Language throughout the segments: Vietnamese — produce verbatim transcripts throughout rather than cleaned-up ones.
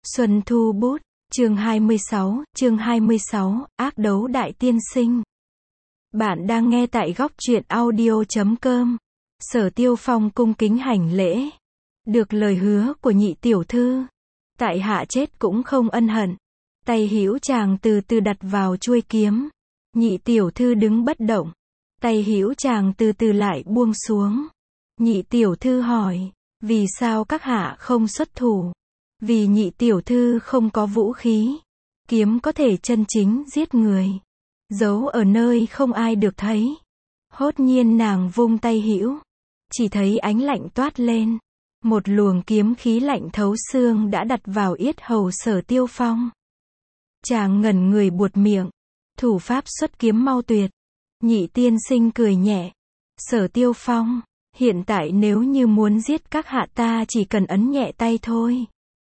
Xuân Thu Bút, chương hai mươi sáu, chương hai mươi sáu, ác đấu đại tiên sinh. Bạn đang nghe tại góc truyện audio chấm com. Sở Tiêu Phong cung kính hành lễ. Được lời hứa của nhị tiểu thư, tại hạ chết cũng không ân hận. Tay hữu chàng từ từ đặt vào chuôi kiếm. Nhị tiểu thư đứng bất động. Tay hữu chàng từ từ lại buông xuống. Nhị tiểu thư hỏi, vì sao các hạ không xuất thủ? Vì nhị tiểu thư không có vũ khí. Kiếm có thể chân chính giết người. Giấu ở nơi không ai được thấy. Hốt nhiên nàng vung tay hữu. Chỉ thấy ánh lạnh toát lên. Một luồng kiếm khí lạnh thấu xương đã đặt vào yết hầu Sở Tiêu Phong. Chàng ngẩn người buột miệng. Thủ pháp xuất kiếm mau tuyệt. Nhị tiên sinh cười nhẹ. Sở Tiêu Phong, hiện tại nếu như muốn giết các hạ ta chỉ cần ấn nhẹ tay thôi.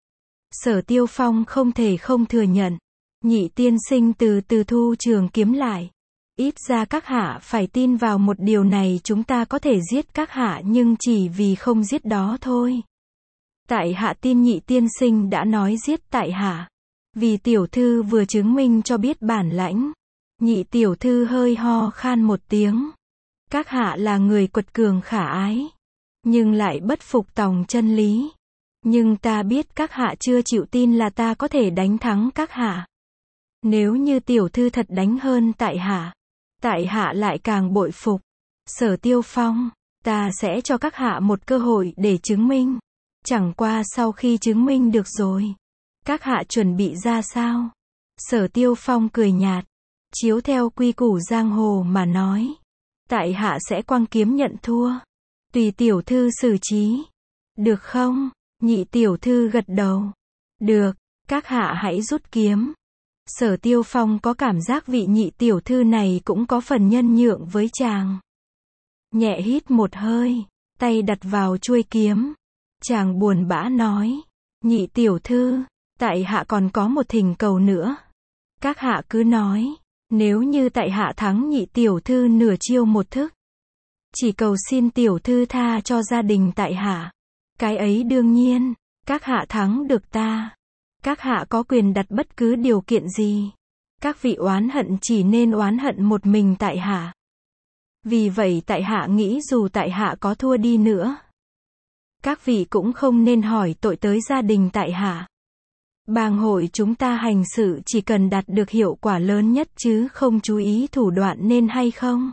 Sở Tiêu Phong không thể không thừa nhận. Nhị tiên sinh từ từ thu trường kiếm lại. Ít ra các hạ phải tin vào một điều này, chúng ta có thể giết các hạ nhưng chỉ vì không giết đó thôi. Tại hạ tin nhị tiên sinh đã nói giết tại hạ. Vì tiểu thư vừa chứng minh cho biết bản lãnh. Nhị tiểu thư hơi ho khan một tiếng. Các hạ là người quật cường khả ái. Nhưng lại bất phục tòng chân lý. Nhưng ta biết các hạ chưa chịu tin là ta có thể đánh thắng các hạ. Nếu như tiểu thư thật đánh hơn tại hạ, tại hạ lại càng bội phục. Sở Tiêu Phong, ta sẽ cho các hạ một cơ hội để chứng minh. Chẳng qua sau khi chứng minh được rồi, các hạ chuẩn bị ra sao? Sở Tiêu Phong cười nhạt, chiếu theo quy củ giang hồ mà nói. Tại hạ sẽ quăng kiếm nhận thua. Tùy tiểu thư xử trí. Được không? Nhị tiểu thư gật đầu. Được, các hạ hãy rút kiếm. Sở Tiêu Phong có cảm giác vị nhị tiểu thư này cũng có phần nhân nhượng với chàng. Nhẹ hít một hơi, tay đặt vào chuôi kiếm. Chàng buồn bã nói, nhị tiểu thư, tại hạ còn có một thỉnh cầu nữa. Các hạ cứ nói, nếu như tại hạ thắng nhị tiểu thư nửa chiêu một thức, chỉ cầu xin tiểu thư tha cho gia đình tại hạ. Cái ấy đương nhiên, các hạ thắng được ta. Các hạ có quyền đặt bất cứ điều kiện gì. Các vị oán hận chỉ nên oán hận một mình tại hạ. Vì vậy tại hạ nghĩ dù tại hạ có thua đi nữa, các vị cũng không nên hỏi tội tới gia đình tại hạ. Bang hội chúng ta hành sự chỉ cần đạt được hiệu quả lớn nhất chứ không chú ý thủ đoạn nên hay không?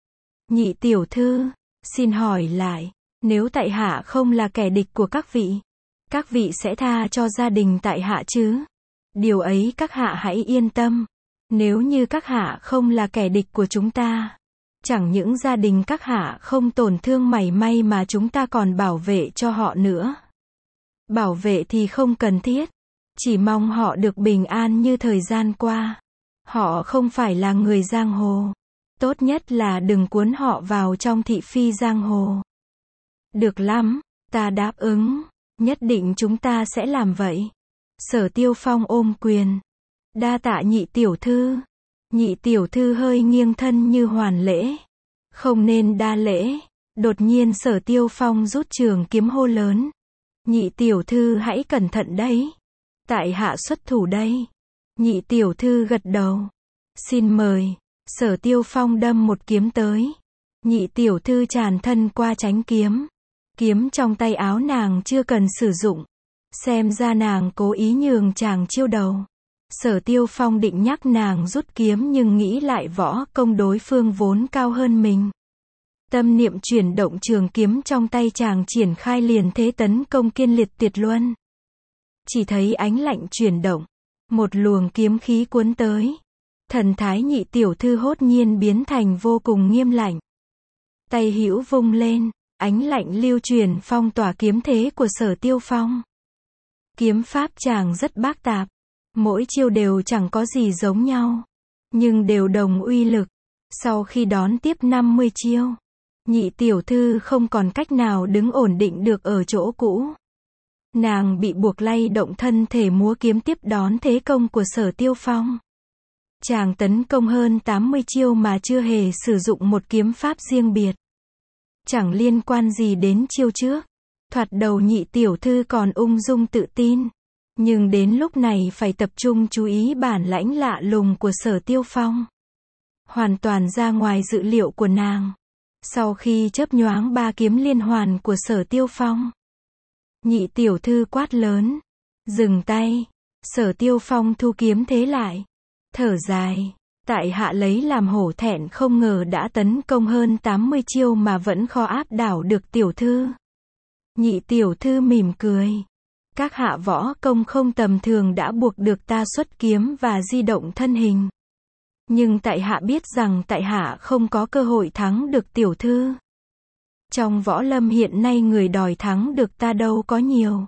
Nhị tiểu thư, xin hỏi lại, nếu tại hạ không là kẻ địch của các vị, các vị sẽ tha cho gia đình tại hạ chứ? Điều ấy các hạ hãy yên tâm. Nếu như các hạ không là kẻ địch của chúng ta, chẳng những gia đình các hạ không tổn thương mảy may mà chúng ta còn bảo vệ cho họ nữa. Bảo vệ thì không cần thiết. Chỉ mong họ được bình an như thời gian qua. Họ không phải là người giang hồ. Tốt nhất là đừng cuốn họ vào trong thị phi giang hồ. Được lắm, ta đáp ứng. Nhất định chúng ta sẽ làm vậy. Sở Tiêu Phong ôm quyền. Đa tạ nhị tiểu thư. Nhị tiểu thư hơi nghiêng thân như hoàn lễ. Không nên đa lễ. Đột nhiên Sở Tiêu Phong rút trường kiếm hô lớn. Nhị tiểu thư hãy cẩn thận đấy. Tại hạ xuất thủ đây. Nhị tiểu thư gật đầu. Xin mời. Sở Tiêu Phong đâm một kiếm tới. Nhị tiểu thư tràn thân qua tránh kiếm. Kiếm trong tay áo nàng chưa cần sử dụng. Xem ra nàng cố ý nhường chàng chiêu đầu. Sở Tiêu Phong định nhắc nàng rút kiếm nhưng nghĩ lại võ công đối phương vốn cao hơn mình. Tâm niệm chuyển động, trường kiếm trong tay chàng triển khai liền thế tấn công kiên liệt tuyệt luân. Chỉ thấy ánh lạnh chuyển động. Một luồng kiếm khí cuốn tới. Thần thái nhị tiểu thư hốt nhiên biến thành vô cùng nghiêm lạnh. Tay hữu vung lên. Ánh lạnh lưu truyền phong tỏa kiếm thế của Sở Tiêu Phong. Kiếm pháp chàng rất bác tạp. Mỗi chiêu đều chẳng có gì giống nhau. Nhưng đều đồng uy lực. Sau khi đón tiếp năm mươi chiêu, nhị tiểu thư không còn cách nào đứng ổn định được ở chỗ cũ. Nàng bị buộc lay động thân thể múa kiếm tiếp đón thế công của Sở Tiêu Phong. Chàng tấn công hơn tám mươi chiêu mà chưa hề sử dụng một kiếm pháp riêng biệt. Chẳng liên quan gì đến chiêu trước. Thoạt đầu nhị tiểu thư còn ung dung tự tin. Nhưng đến lúc này phải tập trung chú ý bản lãnh lạ lùng của Sở Tiêu Phong. Hoàn toàn ra ngoài dự liệu của nàng. Sau khi chớp nhoáng ba kiếm liên hoàn của Sở Tiêu Phong, nhị tiểu thư quát lớn, dừng tay. Sở Tiêu Phong thu kiếm thế lại, thở dài, tại hạ lấy làm hổ thẹn, không ngờ đã tấn công hơn tám mươi chiêu mà vẫn khó áp đảo được tiểu thư. Nhị tiểu thư mỉm cười, các hạ võ công không tầm thường đã buộc được ta xuất kiếm và di động thân hình. Nhưng tại hạ biết rằng tại hạ không có cơ hội thắng được tiểu thư. Trong võ lâm hiện nay người đòi thắng được ta đâu có nhiều.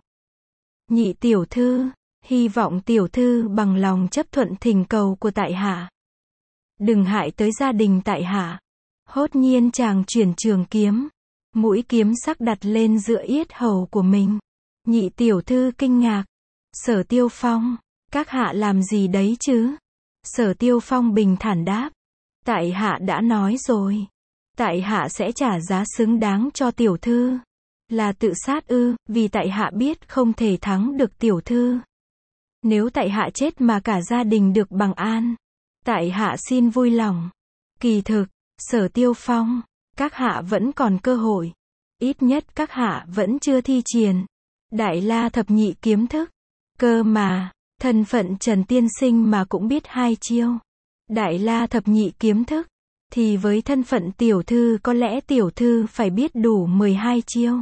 Nhị tiểu thư, hy vọng tiểu thư bằng lòng chấp thuận thỉnh cầu của tại hạ. Đừng hại tới gia đình tại hạ. Hốt nhiên chàng chuyển trường kiếm, mũi kiếm sắc đặt lên giữa yết hầu của mình. Nhị tiểu thư kinh ngạc. Sở Tiêu Phong, các hạ làm gì đấy chứ? Sở Tiêu Phong bình thản đáp, tại hạ đã nói rồi, tại hạ sẽ trả giá xứng đáng cho tiểu thư. Là tự sát ư? Vì tại hạ biết không thể thắng được tiểu thư. Nếu tại hạ chết mà cả gia đình được bằng an, tại hạ xin vui lòng. Kỳ thực, Sở Tiêu Phong, các hạ vẫn còn cơ hội. Ít nhất các hạ vẫn chưa thi triển Đại La thập nhị kiếm thức. Cơ mà, thân phận Trần tiên sinh mà cũng biết hai chiêu Đại La thập nhị kiếm thức, thì với thân phận tiểu thư có lẽ tiểu thư phải biết đủ mười hai chiêu.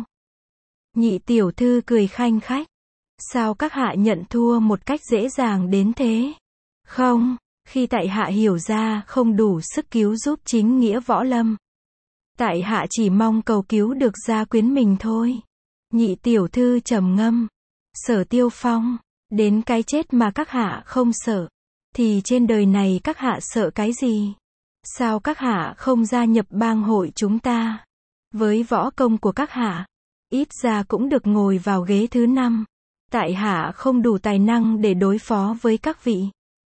Nhị tiểu thư cười khanh khách. Sao các hạ nhận thua một cách dễ dàng đến thế? Không, khi tại hạ hiểu ra không đủ sức cứu giúp chính nghĩa võ lâm, tại hạ chỉ mong cầu cứu được gia quyến mình thôi. Nhị tiểu thư trầm ngâm. Sở Tiêu Phong, đến cái chết mà các hạ không sợ, thì trên đời này các hạ sợ cái gì? Sao các hạ không gia nhập bang hội chúng ta? Với võ công của các hạ, ít ra cũng được ngồi vào ghế thứ năm. Tại hạ không đủ tài năng để đối phó với các vị.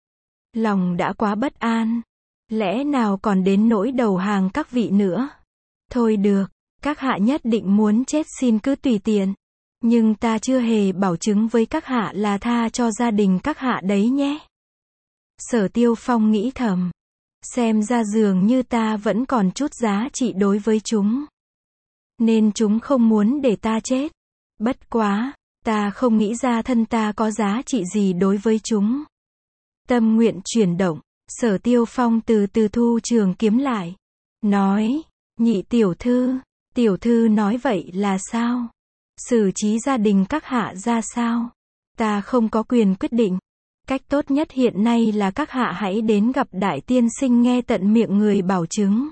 Lòng đã quá bất an, lẽ nào còn đến nỗi đầu hàng các vị nữa? Thôi được, các hạ nhất định muốn chết xin cứ tùy tiện. Nhưng ta chưa hề bảo chứng với các hạ là tha cho gia đình các hạ đấy nhé. Sở Tiêu Phong nghĩ thầm, xem ra dường như ta vẫn còn chút giá trị đối với chúng, nên chúng không muốn để ta chết. Bất quá, ta không nghĩ ra thân ta có giá trị gì đối với chúng. Tâm nguyện chuyển động, Sở Tiêu Phong từ từ thu trường kiếm lại, nói, nhị tiểu thư, tiểu thư nói vậy là sao? Xử trí gia đình các hạ ra sao? Ta không có quyền quyết định. Cách tốt nhất hiện nay là các hạ hãy đến gặp đại tiên sinh nghe tận miệng người bảo chứng.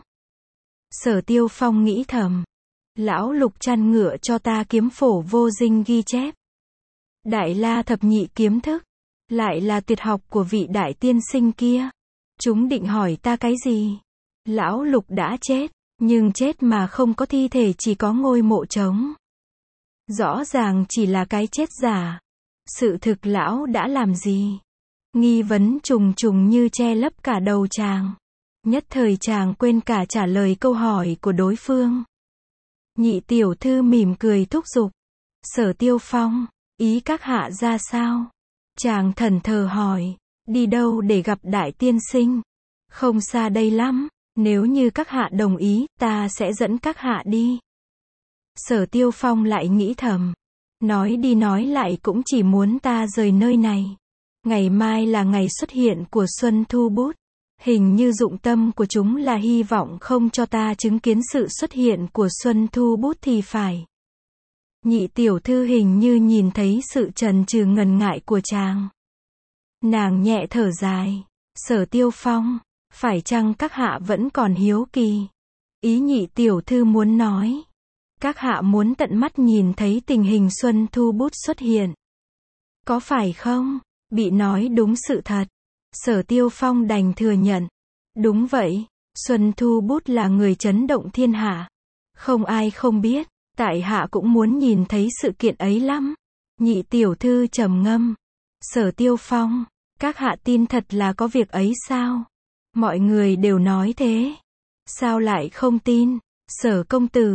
Sở Tiêu Phong nghĩ thầm, lão Lục chăn ngựa cho ta kiếm phổ vô dinh ghi chép Đại La thập nhị kiếm thức, lại là tuyệt học của vị đại tiên sinh kia. Chúng định hỏi ta cái gì? Lão Lục đã chết, nhưng chết mà không có thi thể, chỉ có ngôi mộ trống. Rõ ràng chỉ là cái chết giả. Sự thực lão đã làm gì? Nghi vấn trùng trùng như che lấp cả đầu chàng. Nhất thời chàng quên cả trả lời câu hỏi của đối phương. Nhị tiểu thư mỉm cười thúc giục. Sở Tiêu Phong, ý các hạ ra sao? Chàng thẫn thờ hỏi, đi đâu để gặp đại tiên sinh? Không xa đây lắm, nếu như các hạ đồng ý, ta sẽ dẫn các hạ đi. Sở Tiêu Phong lại nghĩ thầm, nói đi nói lại cũng chỉ muốn ta rời nơi này. Ngày mai là ngày xuất hiện của Xuân Thu Bút. Hình như dụng tâm của chúng là hy vọng không cho ta chứng kiến sự xuất hiện của Xuân Thu Bút thì phải. Nhị tiểu thư hình như nhìn thấy sự chần chừ ngần ngại của chàng. Nàng nhẹ thở dài. Sở Tiêu Phong, phải chăng các hạ vẫn còn hiếu kỳ? Ý nhị tiểu thư muốn nói, các hạ muốn tận mắt nhìn thấy tình hình Xuân Thu Bút xuất hiện, có phải không? Bị nói đúng sự thật, Sở Tiêu Phong đành thừa nhận. Đúng vậy, Xuân Thu Bút là người chấn động thiên hạ. Không ai không biết, tại hạ cũng muốn nhìn thấy sự kiện ấy lắm. Nhị tiểu thư trầm ngâm. Sở Tiêu Phong, các hạ tin thật là có việc ấy sao? Mọi người đều nói thế. Sao lại không tin? Sở công tử,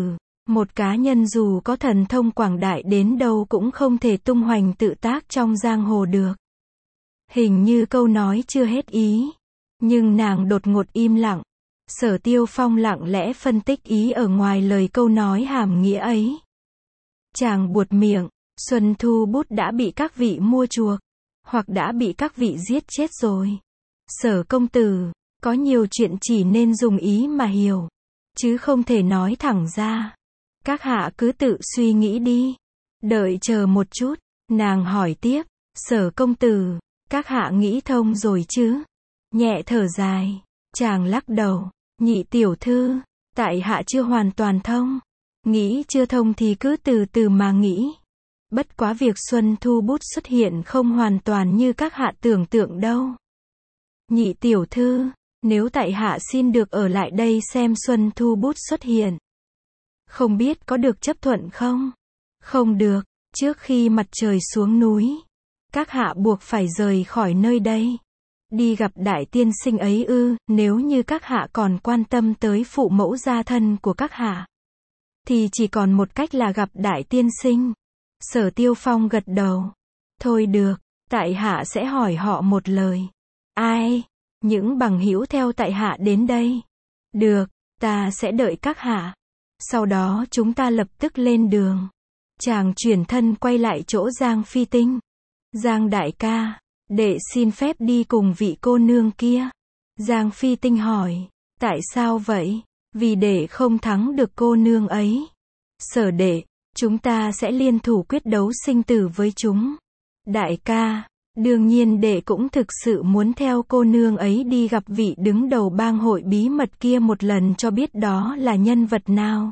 Một cá nhân dù có thần thông quảng đại đến đâu cũng không thể tung hoành tự tác trong giang hồ được. Hình như câu nói chưa hết ý. Nhưng nàng đột ngột im lặng. Sở Tiêu Phong lặng lẽ phân tích ý ở ngoài lời câu nói hàm nghĩa ấy. Chàng buột miệng, Xuân Thu Bút đã bị các vị mua chuộc, hoặc đã bị các vị giết chết rồi. Sở công tử, có nhiều chuyện chỉ nên dùng ý mà hiểu, chứ không thể nói thẳng ra. Các hạ cứ tự suy nghĩ đi. Đợi chờ một chút, nàng hỏi tiếp, Sở công tử, các hạ nghĩ thông rồi chứ? Nhẹ thở dài, chàng lắc đầu, nhị tiểu thư, tại hạ chưa hoàn toàn thông. Nghĩ chưa thông thì cứ từ từ mà nghĩ. Bất quá việc Xuân Thu Bút xuất hiện không hoàn toàn như các hạ tưởng tượng đâu. Nhị tiểu thư, nếu tại hạ xin được ở lại đây xem Xuân Thu Bút xuất hiện, không biết có được chấp thuận không? Không được, trước khi mặt trời xuống núi, các hạ buộc phải rời khỏi nơi đây. Đi gặp đại tiên sinh ấy ư? Nếu như các hạ còn quan tâm tới phụ mẫu gia thân của các hạ, thì chỉ còn một cách là gặp đại tiên sinh. Sở Tiêu Phong gật đầu. Thôi được, tại hạ sẽ hỏi họ một lời. Ai? Những bằng hữu theo tại hạ đến đây. Được, ta sẽ đợi các hạ. Sau đó chúng ta lập tức lên đường. Chàng chuyển thân quay lại chỗ Giang Phi Tinh. Giang đại ca, đệ xin phép đi cùng vị cô nương kia. Giang Phi Tinh hỏi, tại sao vậy? Vì đệ không thắng được cô nương ấy. Sở đệ, chúng ta sẽ liên thủ quyết đấu sinh tử với chúng. Đại ca, đương nhiên đệ cũng thực sự muốn theo cô nương ấy đi gặp vị đứng đầu bang hội bí mật kia một lần cho biết đó là nhân vật nào.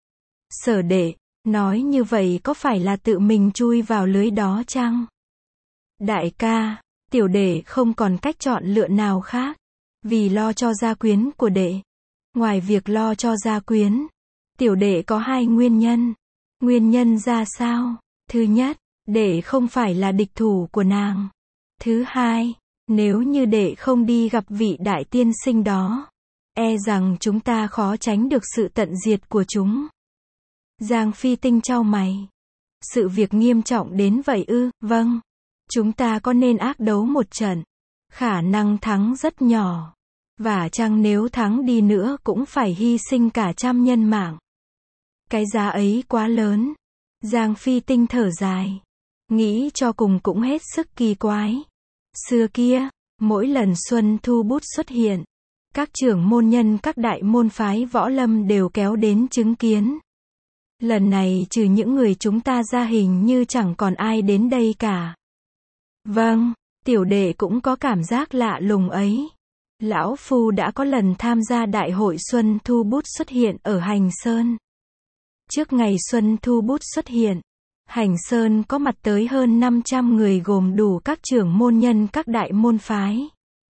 Sở đệ, nói như vậy có phải là tự mình chui vào lưới đó chăng? Đại ca, tiểu đệ không còn cách chọn lựa nào khác. Vì lo cho gia quyến của đệ. Ngoài việc lo cho gia quyến, tiểu đệ có hai nguyên nhân. Nguyên nhân ra sao? Thứ nhất, đệ không phải là địch thủ của nàng. Thứ hai, nếu như đệ không đi gặp vị đại tiên sinh đó, e rằng chúng ta khó tránh được sự tận diệt của chúng. Giang Phi Tinh chau mày. Sự việc nghiêm trọng đến vậy ư? Vâng. Chúng ta có nên ác đấu một trận? Khả năng thắng rất nhỏ. Và chăng nếu thắng đi nữa cũng phải hy sinh cả trăm nhân mạng. Cái giá ấy quá lớn. Giang Phi Tinh thở dài. Nghĩ cho cùng cũng hết sức kỳ quái. Xưa kia, mỗi lần Xuân Thu Bút xuất hiện, các trưởng môn nhân các đại môn phái võ lâm đều kéo đến chứng kiến. Lần này trừ những người chúng ta ra hình như chẳng còn ai đến đây cả. Vâng, tiểu đệ cũng có cảm giác lạ lùng ấy. Lão Phu đã có lần tham gia đại hội Xuân Thu Bút xuất hiện ở Hành Sơn. Trước ngày Xuân Thu Bút xuất hiện, Hành Sơn có mặt tới hơn năm trăm người gồm đủ các trưởng môn nhân các đại môn phái.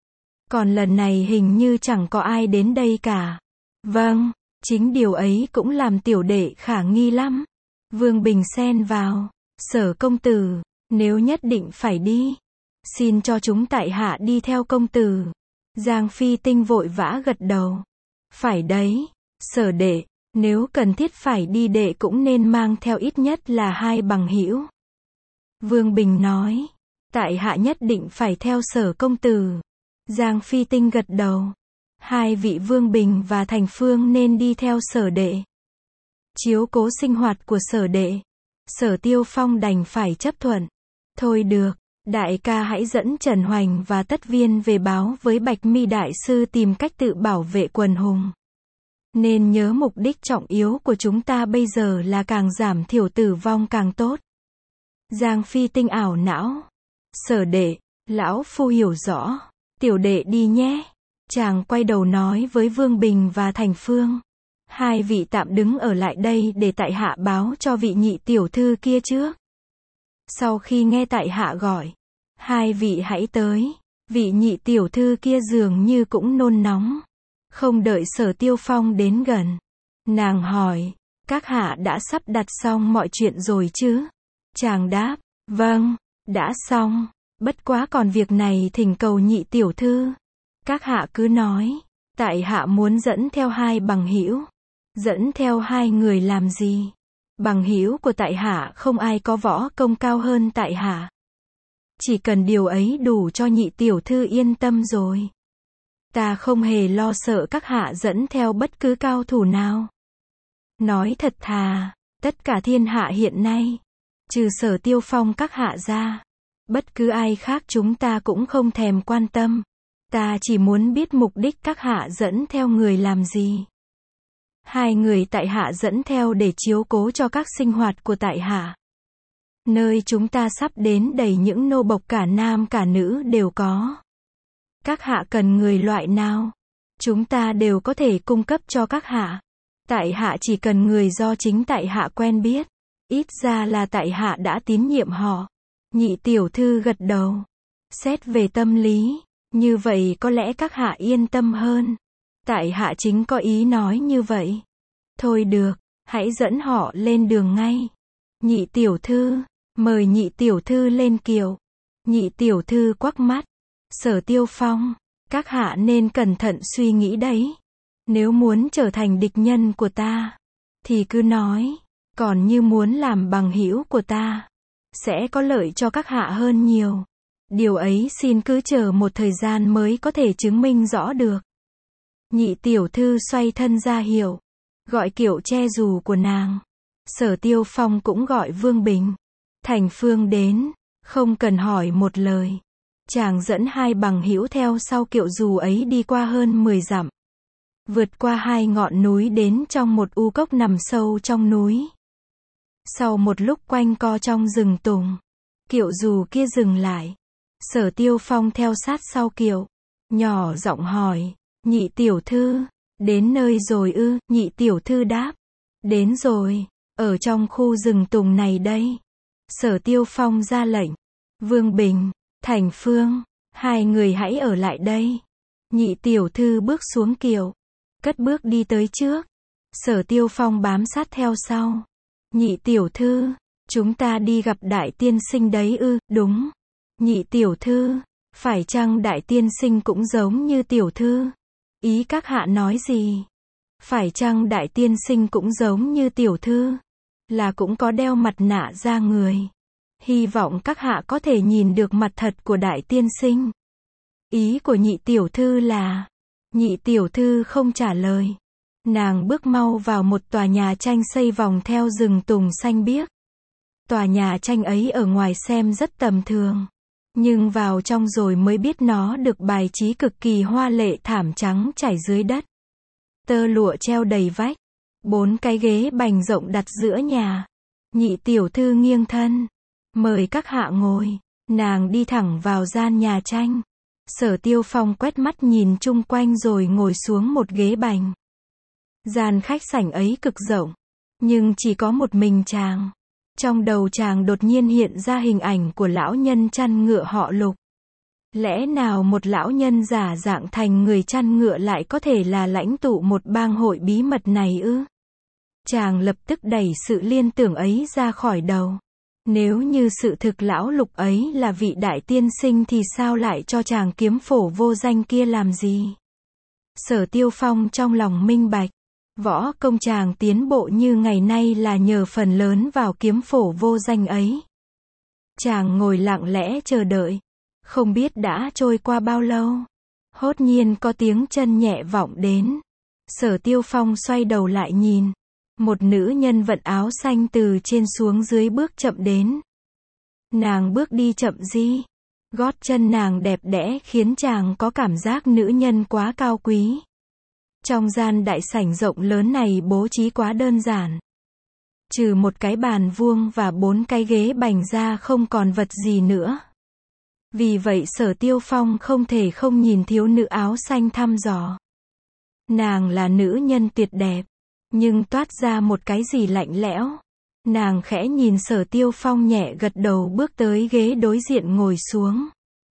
Còn lần này hình như chẳng có ai đến đây cả. Vâng, chính điều ấy cũng làm tiểu đệ khả nghi lắm. Vương Bình xen vào. Sở công tử, nếu nhất định phải đi, xin cho chúng tại hạ đi theo công tử. Giang Phi Tinh vội vã gật đầu. Phải đấy, sở đệ, nếu cần thiết phải đi đệ cũng nên mang theo ít nhất là hai bằng hữu. Vương Bình nói, tại hạ nhất định phải theo sở công tử. Giang Phi Tinh gật đầu. Hai vị Vương Bình và Thành Phương nên đi theo sở đệ. Chiếu cố sinh hoạt của sở đệ. Sở Tiêu Phong đành phải chấp thuận. Thôi được, đại ca hãy dẫn Trần Hoành và Tất Viên về báo với Bạch Mi đại sư tìm cách tự bảo vệ quần hùng. Nên nhớ mục đích trọng yếu của chúng ta bây giờ là càng giảm thiểu tử vong càng tốt. Giang Phi Tinh ảo não. Sở đệ, lão phu hiểu rõ. Tiểu đệ đi nhé. Chàng quay đầu nói với Vương Bình và Thành Phương. Hai vị tạm đứng ở lại đây để tại hạ báo cho vị nhị tiểu thư kia trước. Sau khi nghe tại hạ gọi, hai vị hãy tới. Vị nhị tiểu thư kia dường như cũng nôn nóng. Không đợi Sở Tiêu Phong đến gần, nàng hỏi, các hạ đã sắp đặt xong mọi chuyện rồi chứ? Chàng đáp, vâng, đã xong. Bất quá còn việc này thỉnh cầu nhị tiểu thư. Các hạ cứ nói, tại hạ muốn dẫn theo hai bằng hữu. Dẫn theo hai người làm gì? Bằng hữu của tại hạ không ai có võ công cao hơn tại hạ. Chỉ cần điều ấy đủ cho nhị tiểu thư yên tâm rồi. Ta không hề lo sợ các hạ dẫn theo bất cứ cao thủ nào. Nói thật thà, tất cả thiên hạ hiện nay, trừ Sở Tiêu Phong các hạ ra, bất cứ ai khác chúng ta cũng không thèm quan tâm. Ta chỉ muốn biết mục đích các hạ dẫn theo người làm gì. Hai người tại hạ dẫn theo để chiếu cố cho các sinh hoạt của tại hạ. Nơi chúng ta sắp đến đầy những nô bộc cả nam cả nữ đều có. Các hạ cần người loại nào, chúng ta đều có thể cung cấp cho các hạ. Tại hạ chỉ cần người do chính tại hạ quen biết. Ít ra là tại hạ đã tín nhiệm họ. Nhị tiểu thư gật đầu. Xét về tâm lý, như vậy có lẽ các hạ yên tâm hơn. Tại hạ chính có ý nói như vậy. Thôi được, hãy dẫn họ lên đường ngay. Nhị tiểu thư, mời nhị tiểu thư lên kiệu. Nhị tiểu thư quắc mắt. Sở Tiêu Phong, các hạ nên cẩn thận suy nghĩ đấy. Nếu muốn trở thành địch nhân của ta, thì cứ nói. Còn như muốn làm bằng hữu của ta, sẽ có lợi cho các hạ hơn nhiều. Điều ấy xin cứ chờ một thời gian mới có thể chứng minh rõ được. Nhị tiểu thư xoay thân ra hiệu, gọi kiệu che dù của nàng. Sở Tiêu Phong cũng gọi Vương Bình, Thành Phương đến, không cần hỏi một lời. Chàng dẫn hai bằng hữu theo sau kiệu dù ấy đi qua hơn mười dặm. Vượt qua hai ngọn núi đến trong một u cốc nằm sâu trong núi. Sau một lúc quanh co trong rừng tùng, kiệu dù kia dừng lại. Sở Tiêu Phong theo sát sau kiệu, nhỏ giọng hỏi, nhị tiểu thư, đến nơi rồi ư? Nhị tiểu thư đáp, đến rồi, ở trong khu rừng tùng này đây. Sở Tiêu Phong ra lệnh, Vương Bình, Thành Phương, hai người hãy ở lại đây. Nhị tiểu thư bước xuống kiệu, cất bước đi tới trước. Sở Tiêu Phong bám sát theo sau. Nhị tiểu thư, chúng ta đi gặp đại tiên sinh đấy ư? Đúng. Nhị tiểu thư, phải chăng đại tiên sinh cũng giống như tiểu thư? Ý các hạ nói gì? Phải chăng đại tiên sinh cũng giống như tiểu thư? Là cũng có đeo mặt nạ ra người. Hy vọng các hạ có thể nhìn được mặt thật của đại tiên sinh. Ý của nhị tiểu thư là... Nhị tiểu thư không trả lời. Nàng bước mau vào một tòa nhà tranh xây vòng theo rừng tùng xanh biếc. Tòa nhà tranh ấy ở ngoài xem rất tầm thường. Nhưng vào trong rồi mới biết nó được bài trí cực kỳ hoa lệ, thảm trắng trải dưới đất. Tơ lụa treo đầy vách. Bốn cái ghế bành rộng đặt giữa nhà. Nhị tiểu thư nghiêng thân. Mời các hạ ngồi. Nàng đi thẳng vào gian nhà tranh. Sở Tiêu Phong quét mắt nhìn chung quanh rồi ngồi xuống một ghế bành. Gian khách sảnh ấy cực rộng, nhưng chỉ có một mình chàng. Trong đầu chàng đột nhiên hiện ra hình ảnh của lão nhân chăn ngựa họ Lục. Lẽ nào một lão nhân giả dạng thành người chăn ngựa lại có thể là lãnh tụ một bang hội bí mật này ư? Chàng lập tức đẩy sự liên tưởng ấy ra khỏi đầu. Nếu như sự thực lão Lục ấy là vị đại tiên sinh thì sao lại cho chàng kiếm phổ vô danh kia làm gì? Sở Tiêu Phong trong lòng minh bạch. Võ công chàng tiến bộ như ngày nay là nhờ phần lớn vào kiếm phổ vô danh ấy. Chàng ngồi lặng lẽ chờ đợi. Không biết đã trôi qua bao lâu. Hốt nhiên có tiếng chân nhẹ vọng đến. Sở Tiêu Phong xoay đầu lại nhìn. Một nữ nhân vận áo xanh từ trên xuống dưới bước chậm đến. Nàng bước đi chậm di. Gót chân nàng đẹp đẽ khiến chàng có cảm giác nữ nhân quá cao quý. Trong gian đại sảnh rộng lớn này bố trí quá đơn giản. Trừ một cái bàn vuông và bốn cái ghế bành ra không còn vật gì nữa. Vì vậy Sở Tiêu Phong không thể không nhìn thiếu nữ áo xanh thăm dò. Nàng là nữ nhân tuyệt đẹp, nhưng toát ra một cái gì lạnh lẽo. Nàng khẽ nhìn Sở Tiêu Phong nhẹ gật đầu bước tới ghế đối diện ngồi xuống.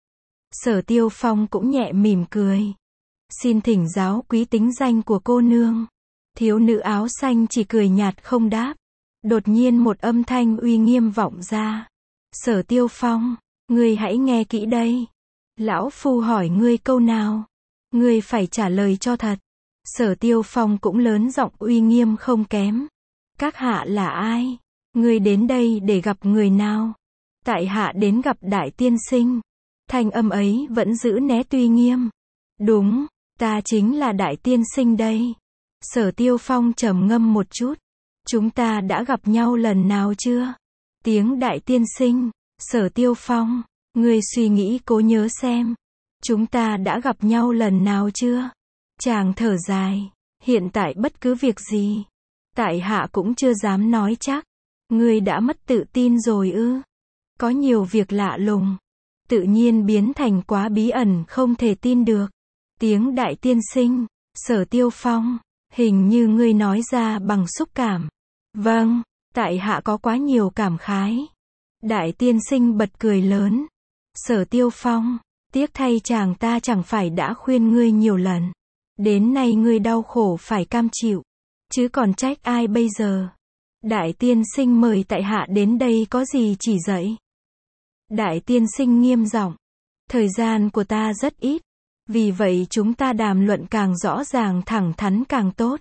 Sở Tiêu Phong cũng nhẹ mỉm cười. Xin thỉnh giáo quý tính danh của cô nương. Thiếu nữ áo xanh chỉ cười nhạt không đáp. Đột nhiên một âm thanh uy nghiêm vọng ra. Sở Tiêu Phong, ngươi hãy nghe kỹ đây. Lão phu hỏi ngươi câu nào, ngươi phải trả lời cho thật. Sở Tiêu Phong cũng lớn giọng uy nghiêm không kém. Các hạ là ai? Ngươi đến đây để gặp người nào? Tại hạ đến gặp đại tiên sinh. Thanh âm ấy vẫn giữ nét uy nghiêm. Đúng, ta chính là đại tiên sinh đây. Sở Tiêu Phong trầm ngâm một chút. Chúng ta đã gặp nhau lần nào chưa? Tiếng đại tiên sinh. Sở Tiêu Phong, ngươi suy nghĩ cố nhớ xem. Chúng ta đã gặp nhau lần nào chưa? Chàng thở dài. Hiện tại bất cứ việc gì, tại hạ cũng chưa dám nói chắc. Ngươi đã mất tự tin rồi ư? Có nhiều việc lạ lùng, tự nhiên biến thành quá bí ẩn không thể tin được. Tiếng đại tiên sinh. Sở Tiêu Phong, hình như ngươi nói ra bằng xúc cảm. Vâng, tại hạ có quá nhiều cảm khái. Đại tiên sinh bật cười lớn. Sở Tiêu Phong, tiếc thay chàng ta chẳng phải đã khuyên ngươi nhiều lần. Đến nay ngươi đau khổ phải cam chịu, chứ còn trách ai bây giờ? Đại tiên sinh mời tại hạ đến đây có gì chỉ dạy? Đại tiên sinh nghiêm giọng. Thời gian của ta rất ít, vì vậy chúng ta đàm luận càng rõ ràng thẳng thắn càng tốt.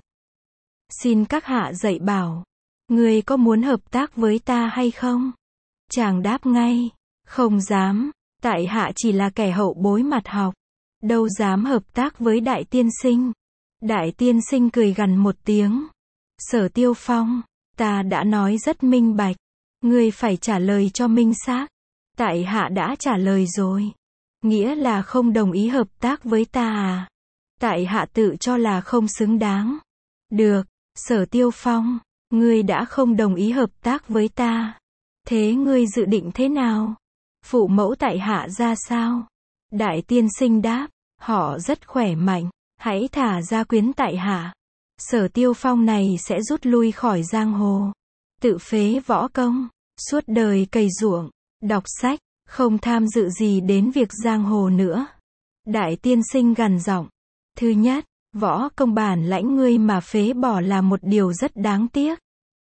Xin các hạ dạy bảo, ngươi có muốn hợp tác với ta hay không? Chàng đáp ngay, không dám, tại hạ chỉ là kẻ hậu bối mặt học, đâu dám hợp tác với đại tiên sinh. Đại tiên sinh cười gằn một tiếng. Sở Tiêu Phong, ta đã nói rất minh bạch, ngươi phải trả lời cho minh xác. Tại hạ đã trả lời rồi. Nghĩa là không đồng ý hợp tác với ta à? Tại hạ tự cho là không xứng đáng. Được, Sở Tiêu Phong, ngươi đã không đồng ý hợp tác với ta. Thế ngươi dự định thế nào? Phụ mẫu tại hạ ra sao? Đại tiên sinh đáp, họ rất khỏe mạnh, hãy thả ra quyến tại hạ. Sở Tiêu Phong này sẽ rút lui khỏi giang hồ, tự phế võ công, suốt đời cày ruộng, đọc sách, không tham dự gì đến việc giang hồ nữa. Đại tiên sinh gằn giọng. Thứ nhất, võ công bản lãnh ngươi mà phế bỏ là một điều rất đáng tiếc.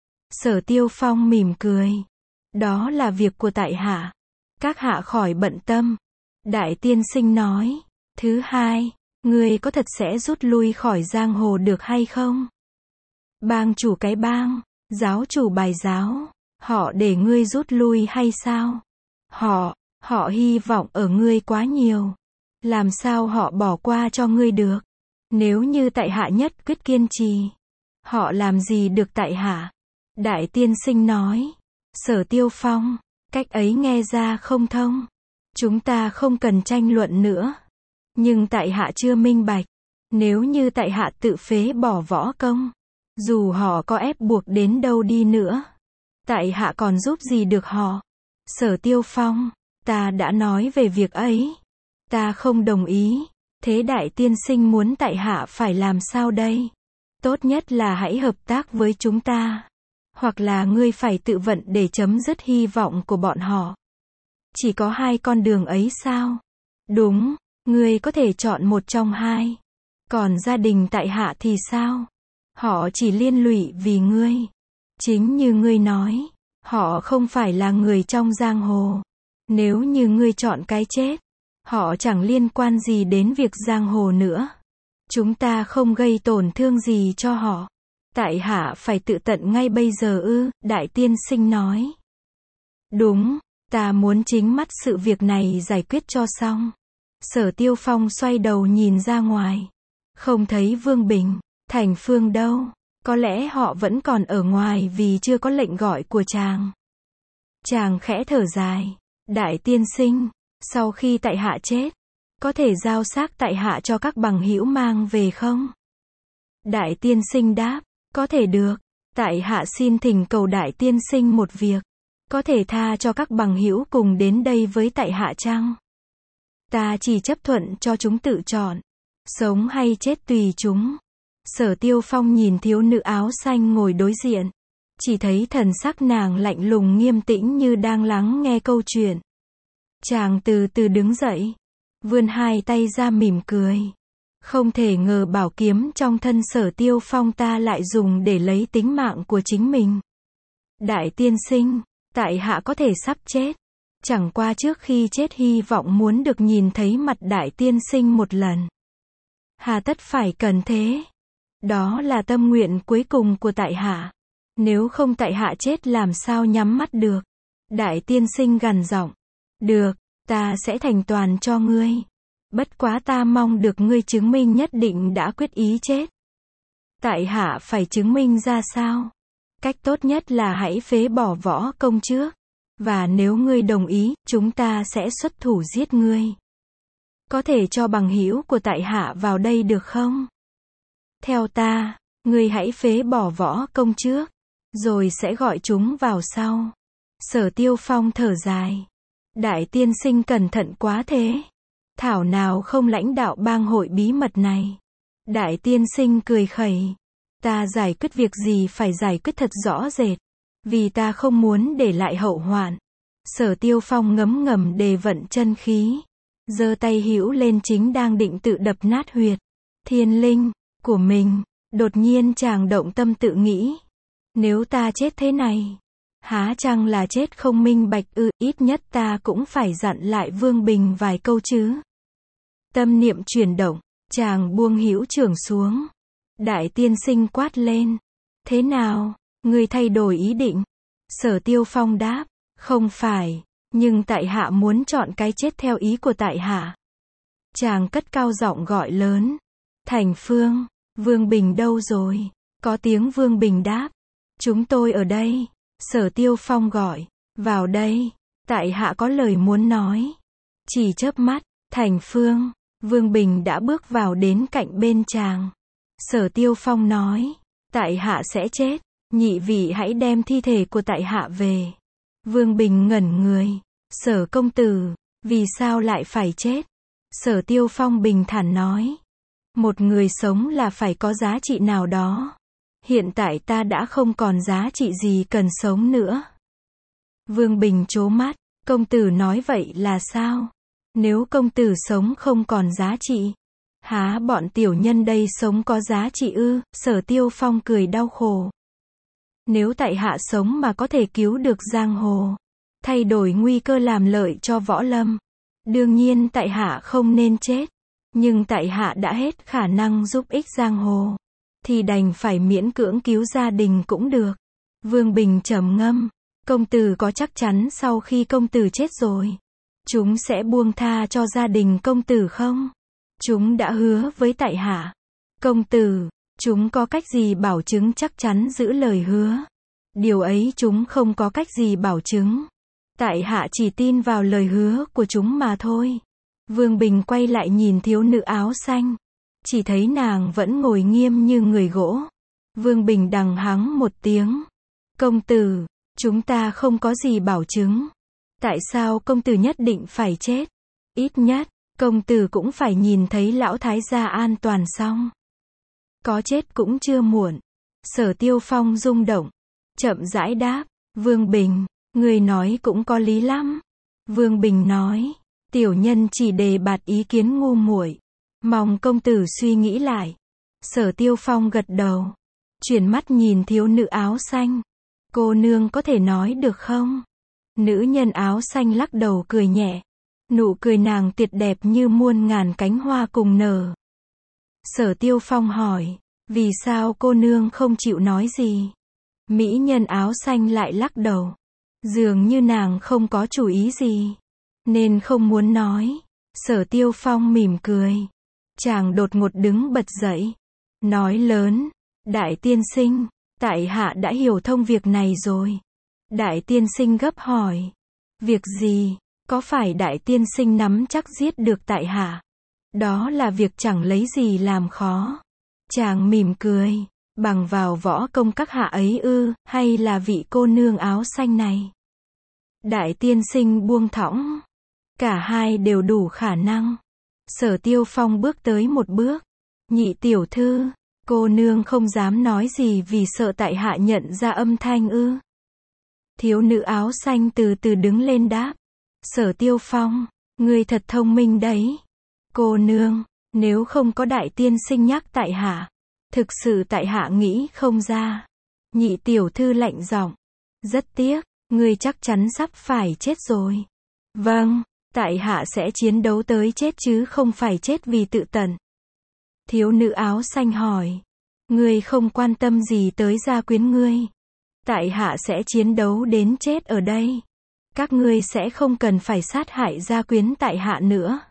Sở Tiêu Phong mỉm cười. Đó là việc của tại hạ. Các hạ khỏi bận tâm. Đại tiên sinh nói. Thứ hai, ngươi có thật sẽ rút lui khỏi giang hồ được hay không? Bang chủ cái bang, giáo chủ bài giáo, họ để ngươi rút lui hay sao? Họ, họ hy vọng ở ngươi quá nhiều. Làm sao họ bỏ qua cho ngươi được? Nếu như tại hạ nhất quyết kiên trì, họ làm gì được tại hạ? Đại tiên sinh nói. Sở Tiêu Phong, cách ấy nghe ra không thông. Chúng ta không cần tranh luận nữa. Nhưng tại hạ chưa minh bạch. Nếu như tại hạ tự phế bỏ võ công, dù họ có ép buộc đến đâu đi nữa, tại hạ còn giúp gì được họ? Sở Tiêu Phong, ta đã nói về việc ấy. Ta không đồng ý. Thế đại tiên sinh muốn tại hạ phải làm sao đây? Tốt nhất là hãy hợp tác với chúng ta. Hoặc là ngươi phải tự vận để chấm dứt hy vọng của bọn họ. Chỉ có hai con đường ấy sao? Đúng, ngươi có thể chọn một trong hai. Còn gia đình tại hạ thì sao? Họ chỉ liên lụy vì ngươi. Chính như ngươi nói, họ không phải là người trong giang hồ. Nếu như ngươi chọn cái chết, họ chẳng liên quan gì đến việc giang hồ nữa. Chúng ta không gây tổn thương gì cho họ. Tại hạ phải tự tận ngay bây giờ ư? Đại tiên sinh nói. Đúng, ta muốn chính mắt sự việc này giải quyết cho xong. Sở Tiêu Phong xoay đầu nhìn ra ngoài. Không thấy Vương Bình, Thành Phương đâu. Có lẽ họ vẫn còn ở ngoài vì chưa có lệnh gọi của chàng. Chàng khẽ thở dài. Đại tiên sinh, sau khi tại hạ chết, có thể giao xác tại hạ cho các bằng hữu mang về không? Đại tiên sinh đáp, có thể được. Tại hạ xin thỉnh cầu đại tiên sinh một việc. Có thể tha cho các bằng hữu cùng đến đây với tại hạ chăng? Ta chỉ chấp thuận cho chúng tự chọn. Sống hay chết tùy chúng. Sở Tiêu Phong nhìn thiếu nữ áo xanh ngồi đối diện. Chỉ thấy thần sắc nàng lạnh lùng nghiêm tĩnh như đang lắng nghe câu chuyện. Chàng từ từ đứng dậy. Vươn hai tay ra mỉm cười. Không thể ngờ bảo kiếm trong thân Sở Tiêu Phong ta lại dùng để lấy tính mạng của chính mình. Đại tiên sinh, tại hạ có thể sắp chết. Chẳng qua trước khi chết hy vọng muốn được nhìn thấy mặt đại tiên sinh một lần. Hà tất phải cần thế? Đó là tâm nguyện cuối cùng của tại hạ. Nếu không tại hạ chết làm sao nhắm mắt được. Đại tiên sinh gằn giọng. Được, ta sẽ thành toàn cho ngươi. Bất quá ta mong được ngươi chứng minh nhất định đã quyết ý chết. Tại hạ phải chứng minh ra sao? Cách tốt nhất là hãy phế bỏ võ công trước. Và nếu ngươi đồng ý, chúng ta sẽ xuất thủ giết ngươi. Có thể cho bằng hữu của tại hạ vào đây được không? Theo ta, ngươi hãy phế bỏ võ công trước, rồi sẽ gọi chúng vào sau. Sở Tiêu Phong thở dài. Đại tiên sinh cẩn thận quá thế. Thảo nào không lãnh đạo bang hội bí mật này. Đại tiên sinh cười khẩy. Ta giải quyết việc gì phải giải quyết thật rõ rệt. Vì ta không muốn để lại hậu hoạn. Sở Tiêu Phong ngấm ngầm đề vận chân khí. Giơ tay hữu lên chính đang định tự đập nát huyệt thiên linh của mình. Đột nhiên chàng động tâm tự nghĩ. Nếu ta chết thế này, há chăng là chết không minh bạch ư, ít nhất ta cũng phải dặn lại Vương Bình vài câu chứ. Tâm niệm chuyển động, chàng buông hữu trưởng xuống. Đại tiên sinh quát lên. Thế nào, ngươi thay đổi ý định? Sở Tiêu Phong đáp. Không phải, nhưng tại hạ muốn chọn cái chết theo ý của tại hạ. Chàng cất cao giọng gọi lớn. Thành Phương, Vương Bình đâu rồi? Có tiếng Vương Bình đáp. Chúng tôi ở đây. Sở Tiêu Phong gọi. Vào đây, tại hạ có lời muốn nói. Chỉ chớp mắt, Thành Phương, Vương Bình đã bước vào đến cạnh bên chàng. Sở Tiêu Phong nói. Tại hạ sẽ chết. Nhị vị hãy đem thi thể của tại hạ về. Vương Bình ngẩn người. Sở công tử, vì sao lại phải chết? Sở Tiêu Phong bình thản nói. Một người sống là phải có giá trị nào đó. Hiện tại ta đã không còn giá trị gì cần sống nữa. Vương Bình trố mắt. Công tử nói vậy là sao? Nếu công tử sống không còn giá trị, há bọn tiểu nhân đây sống có giá trị ư? Sở Tiêu Phong cười đau khổ. Nếu tại hạ sống mà có thể cứu được giang hồ, thay đổi nguy cơ làm lợi cho võ lâm, đương nhiên tại hạ không nên chết. Nhưng tại hạ đã hết khả năng giúp ích giang hồ, thì đành phải miễn cưỡng cứu gia đình cũng được. Vương Bình trầm ngâm. Công tử có chắc chắn sau khi công tử chết rồi, chúng sẽ buông tha cho gia đình công tử không? Chúng đã hứa với tại hạ. Công tử, chúng có cách gì bảo chứng chắc chắn giữ lời hứa? Điều ấy chúng không có cách gì bảo chứng. Tại hạ chỉ tin vào lời hứa của chúng mà thôi. Vương Bình quay lại nhìn thiếu nữ áo xanh. Chỉ thấy nàng vẫn ngồi nghiêm như người gỗ. Vương Bình đằng hắng một tiếng. Công tử, chúng ta không có gì bảo chứng. Tại sao công tử nhất định phải chết? Ít nhất, công tử cũng phải nhìn thấy lão thái gia an toàn xong. Có chết cũng chưa muộn. Sở Tiêu Phong rung động. Chậm rãi đáp. Vương Bình, người nói cũng có lý lắm. Vương Bình nói. Tiểu nhân chỉ đề bạt ý kiến ngu muội, mong công tử suy nghĩ lại. Sở Tiêu Phong gật đầu. Chuyển mắt nhìn thiếu nữ áo xanh. Cô nương có thể nói được không? Nữ nhân áo xanh lắc đầu cười nhẹ. Nụ cười nàng tuyệt đẹp như muôn ngàn cánh hoa cùng nở. Sở Tiêu Phong hỏi. Vì sao cô nương không chịu nói gì? Mỹ nhân áo xanh lại lắc đầu. Dường như nàng không có chủ ý gì, nên không muốn nói. Sở Tiêu Phong mỉm cười. Chàng đột ngột đứng bật dậy. Nói lớn. Đại tiên sinh, tại hạ đã hiểu thông việc này rồi. Đại tiên sinh gấp hỏi. Việc gì? Có phải đại tiên sinh nắm chắc giết được tại hạ? Đó là việc chẳng lấy gì làm khó. Chàng mỉm cười. Bằng vào võ công các hạ ấy ư, hay là vị cô nương áo xanh này? Đại tiên sinh buông thõng. Cả hai đều đủ khả năng. Sở Tiêu Phong bước tới một bước. Nhị tiểu thư, cô nương không dám nói gì vì sợ tại hạ nhận ra âm thanh ư? Thiếu nữ áo xanh từ từ đứng lên đáp. Sở Tiêu Phong, ngươi thật thông minh đấy. Cô nương, nếu không có đại tiên sinh nhắc tại hạ, thực sự tại hạ nghĩ không ra. Nhị tiểu thư lạnh giọng. Rất tiếc, ngươi chắc chắn sắp phải chết rồi. Vâng, tại hạ sẽ chiến đấu tới chết chứ không phải chết vì tự tận. Thiếu nữ áo xanh hỏi. Ngươi không quan tâm gì tới gia quyến ngươi. Tại hạ sẽ chiến đấu đến chết ở đây. Các ngươi sẽ không cần phải sát hại gia quyến tại hạ nữa.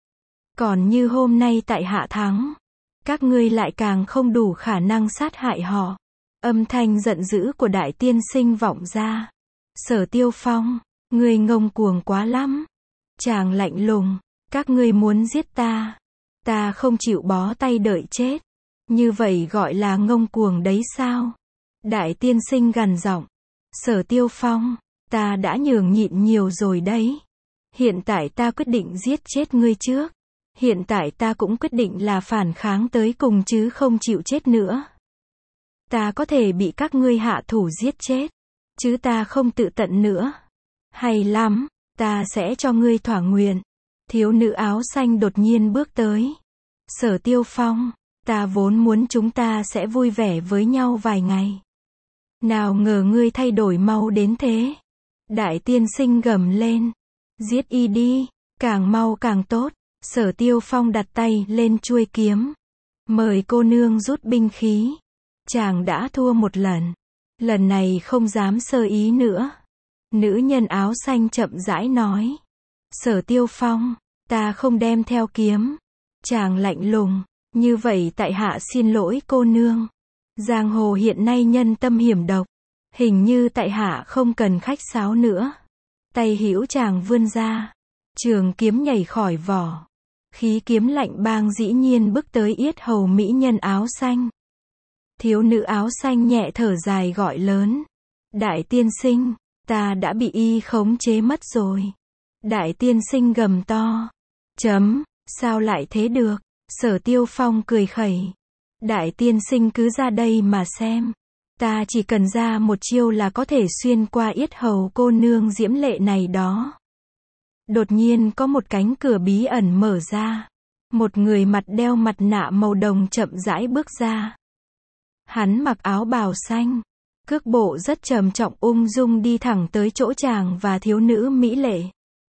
Còn như hôm nay tại hạ thắng, các ngươi lại càng không đủ khả năng sát hại họ. Âm thanh giận dữ của đại tiên sinh vọng ra. Sở Tiêu Phong, ngươi ngông cuồng quá lắm. Chàng lạnh lùng, các ngươi muốn giết ta. Ta không chịu bó tay đợi chết. Như vậy gọi là ngông cuồng đấy sao? Đại tiên sinh gằn giọng. Sở Tiêu Phong, ta đã nhường nhịn nhiều rồi đấy. Hiện tại ta quyết định giết chết ngươi trước. Hiện tại ta cũng quyết định là phản kháng tới cùng chứ không chịu chết nữa. Ta có thể bị các ngươi hạ thủ giết chết, chứ ta không tự tận nữa. Hay lắm, ta sẽ cho ngươi thỏa nguyện. Thiếu nữ áo xanh đột nhiên bước tới. Sở Tiêu Phong, ta vốn muốn chúng ta sẽ vui vẻ với nhau vài ngày. Nào ngờ ngươi thay đổi mau đến thế. Đại tiên sinh gầm lên. Giết y đi, càng mau càng tốt. Sở Tiêu Phong đặt tay lên chuôi kiếm. Mời cô nương rút binh khí. Chàng đã thua một lần. Lần này không dám sơ ý nữa. Nữ nhân áo xanh chậm rãi nói. Sở Tiêu Phong, ta không đem theo kiếm. Chàng lạnh lùng. Như vậy tại hạ xin lỗi cô nương. Giang hồ hiện nay nhân tâm hiểm độc. Hình như tại hạ không cần khách sáo nữa. Tay hữu chàng vươn ra. Trường kiếm nhảy khỏi vỏ. Khí kiếm lạnh bang dĩ nhiên bước tới yết hầu mỹ nhân áo xanh. Thiếu nữ áo xanh nhẹ thở dài gọi lớn. Đại tiên sinh, ta đã bị y khống chế mất rồi. Đại tiên sinh gầm to. Chấm, sao lại thế được? Sở Tiêu Phong cười khẩy. Đại tiên sinh cứ ra đây mà xem. Ta chỉ cần ra một chiêu là có thể xuyên qua yết hầu cô nương diễm lệ này đó. Đột nhiên có một cánh cửa bí ẩn mở ra. Một người mặt đeo mặt nạ màu đồng chậm rãi bước ra. Hắn mặc áo bào xanh. Cước bộ rất trầm trọng ung dung đi thẳng tới chỗ chàng và thiếu nữ mỹ lệ.